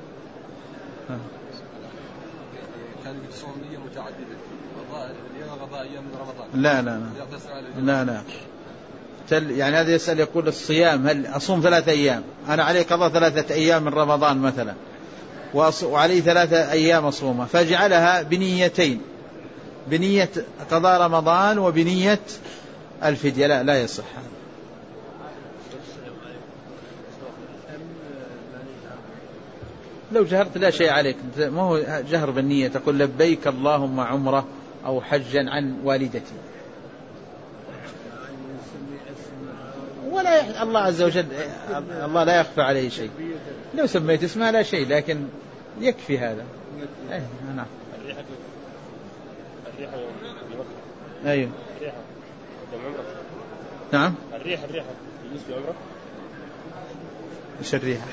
كان يصوم نية متعددة غضاء أيام من رمضان. لا يعني هذا يسأل يقول الصيام هل أصوم 3 أيام أنا علي قضاء 3 أيام من رمضان مثلا وعلي 3 أيام أصومها فجعلها بنيتين بنية قضاء رمضان وبنية الفدية لا يصح. لو جهرت لا شيء عليك ما هو جهر بالنية تقول لبيك اللهم عمره أو حجا عن والدتي ولا الله عز وجل الله لا يخفى عليه شيء. لو سميت اسمها لا شيء لكن يكفي هذا. نعم الريحة أيوه نعم الريحة يجوز في عمره. إيش الريحة؟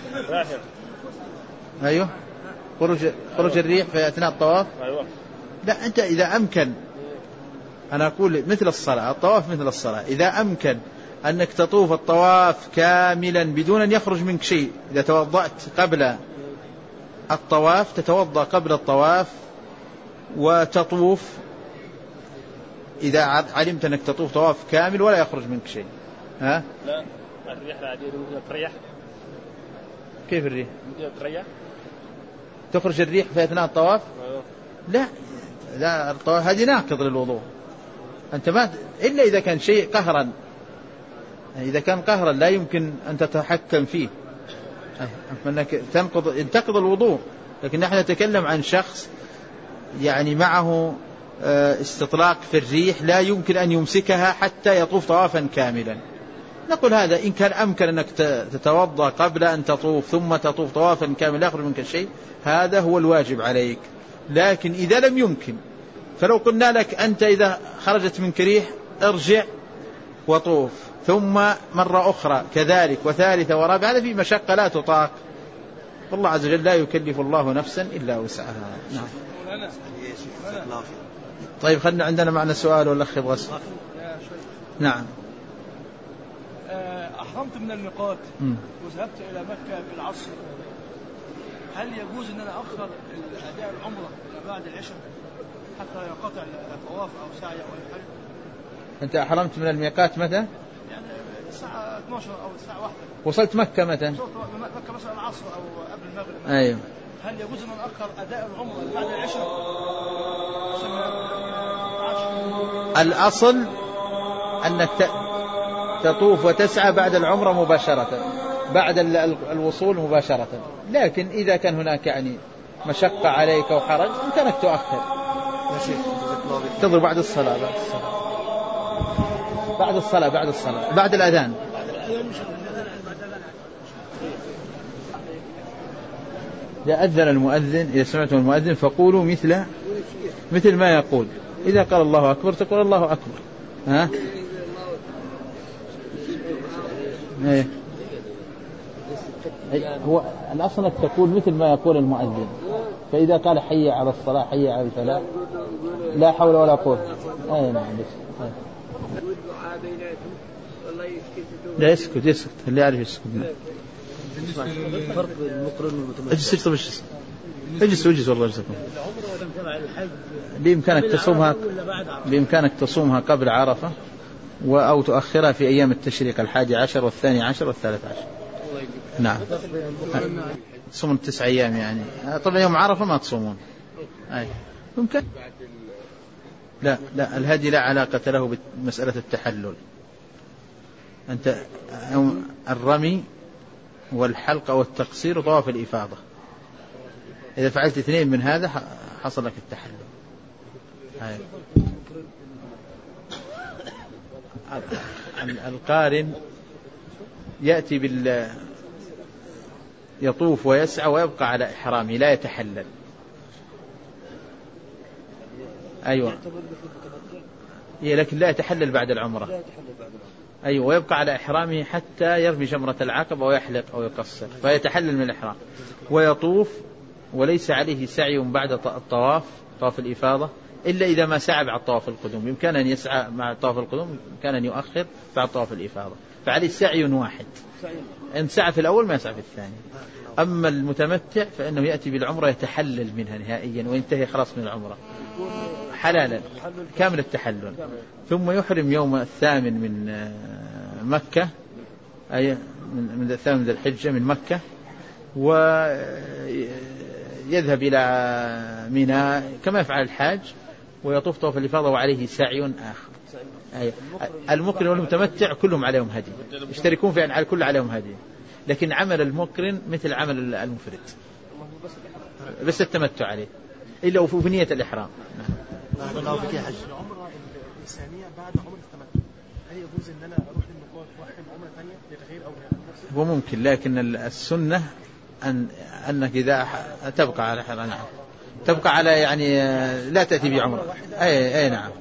أيوه خروج الريح في أثناء الطواف. أيوه لا أنت إذا أمكن أنا أقول مثل الصلاة الطواف مثل الصلاة إذا أمكن أنك تطوف الطواف كاملا بدون أن يخرج منك شيء. إذا توضأت قبل الطواف تتوضأ قبل الطواف وتطوف إذا علمت أنك تطوف طواف كامل ولا يخرج منك شيء. لا الريح العادية ممكن تريح. كيف الريح؟ ممكن تريح تخرج الريح في أثناء الطواف؟ لا الطواف هذه ناقض للوضوء. أنت ما إلا إذا كان شيء قهرا إذا كان قهرا لا يمكن أن تتحكم فيه أنك تنقض الوضوء. لكن نحن نتكلم عن شخص يعني معه استطلاق في الريح لا يمكن أن يمسكها حتى يطوف طوافا كاملا. نقول هذا إن كان أمكن أنك تتوضأ قبل أن تطوف ثم تطوف طوافا كاملا لا يخرج منك شيء هذا هو الواجب عليك. لكن إذا لم يمكن فلو قلنا لك أنت إذا خرجت منك ريح ارجع وطوف، ثم مرة أخرى كذلك، وثالثة ورابعة، هذا في مشقة لا تطاق، والله عز وجل لا يكلف الله نفسا إلا وسعها. نعم. طيب خلنا عندنا معنا سؤال والأخ يبغى. نعم. أحرمت من الميقات وذهبت إلى مكة في العصر، هل يجوز أن أنا أخر أداء العمرة بعد العشاء حتى ينقطع الطواف أو سعي أو الحج؟ أنت أحرمت من الميقات متى؟ يعني الساعة 12 أو الساعة 1. وصلت مكة متى؟ وصلت مكة مثلا العصر أو قبل المغرب. أيوه. هل يجوز أن أخر أداء العمرة بعد العشاء؟ الأصل أنك تطوف وتسعى بعد العمرة مباشرة، بعد الوصول مباشرة، لكن إذا كان هناك يعني مشقة عليك وحرج يمكنك تؤخر. تضرب بعد الصلاة، بعد الأذان. إذا أذن المؤذن، إذا سمعتم المؤذن فقولوا مثل ما يقول. إذا قال الله أكبر تقول الله أكبر. ها؟ إيه. هو الأصل أنك تقول مثل ما يقول المؤذن، فإذا قال حي على الصلاة حي على الفلاح لا حول ولا قوة. أي نعم. لا يسكت اللي يعرف يسكت. فرق المقرن والمتمتع. اجلس والله يجزاكم. بإمكانك تصومها قبل عرفة أو تؤخرها في أيام التشريق 11 و12 و13. نعم. تصومون 9 أيام يعني. طبعا يوم عرفة ما تصومون. أي ممكن. لا الهدي لا علاقة له بمسألة التحلل. أنت الرمي والحلق والتقصير وطواف الإفاضة، إذا فعلت 2 من هذا حصل لك التحلل. القارن يأتي يطوف ويسعى ويبقى على إحرامه لا يتحلل. أيوة. لكن لا يتحلل بعد العمرة. أيوة. ويبقى على إحرامه حتى يرمي جمرة العقبة ويحلق أو يقصر فيتحلل من الإحرام ويطوف، وليس عليه سعي بعد الطواف، طواف الإفاضة، إلا إذا ما سعى بعد طواف القدوم. يمكن أن يسعى مع طواف القدوم، يمكن أن يؤخر بعد طواف الإفاضة، فعليه سعي واحد. إن سعى في الأول ما يسعى في الثاني. أما المتمتع فإنه يأتي بالعمرة يتحلل منها نهائيا وينتهي خلاص من العمرة حلالا كامل التحلل، ثم يحرم يوم 8 من مكة، أي من 8 ذي الحجة من مكة، ويذهب إلى منى كما يفعل الحاج ويطوف طواف الإفاضة وعليه سعي آخر. المقرن والمتمتع كلهم عليهم هدي، يشتركون في أن كل عليهم هدي، لكن عمل المقرن مثل عمل المفرد بس التمتع عليه إلا في نية الإحرام. العمرة الثانية بعد عمرة التمتع، هل يجوز أن أنا أروح للميقات وأحرم عمرة ثانية لتغيير أو نفس؟ هو ممكن، لكن السنة أنك إذا تبقى على حرام، تبقى على يعني لا تأتي بعمرة. أي نعم.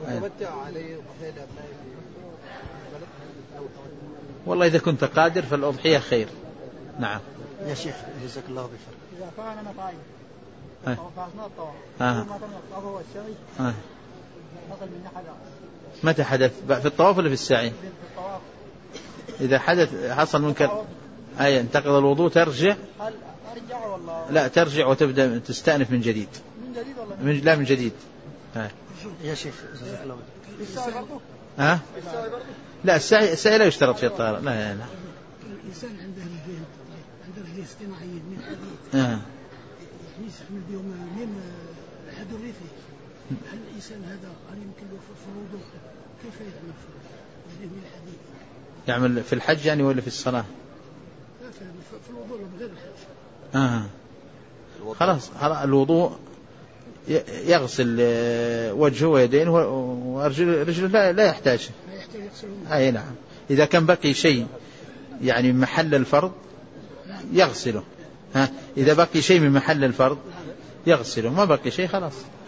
والله إذا كنت قادر فالأضحية خير. نعم يا شيخ جزاك الله بخير. إذا كان أنا طايف وفعلنا الطواف هو السعي حصل من حدث. متى حدث؟ في الطواف ولا في السعي؟ في الطواف. إذا حصل منك انتقض الوضوء ترجع. أرجع والله. لا ترجع وتبدأ تستأنف من جديد. من جديد ولا لا من جديد. يا شيخ جزاك الله بخير. السعي برضه؟ لا السعي لا يشترط في الطهارة. لا. الإنسان عنده رجلين اصطناعيين من حديد. يستعمل بهم من لحد الريفي. هل الإنسان هذا يمكن له في الوضوء كيف يعمل في الحديد؟ يعمل في الحج يعني ولا في الصلاة؟ لا في الوضوء بغير الحج. خلاص الوضوء يغسل وجهه ويدينه ورجله لا يحتاج. أي نعم. إذا كان بقي شيء يعني من محل الفرض يغسله. إذا بقي شيء من محل الفرض يغسله، ما بقي شيء خلاص.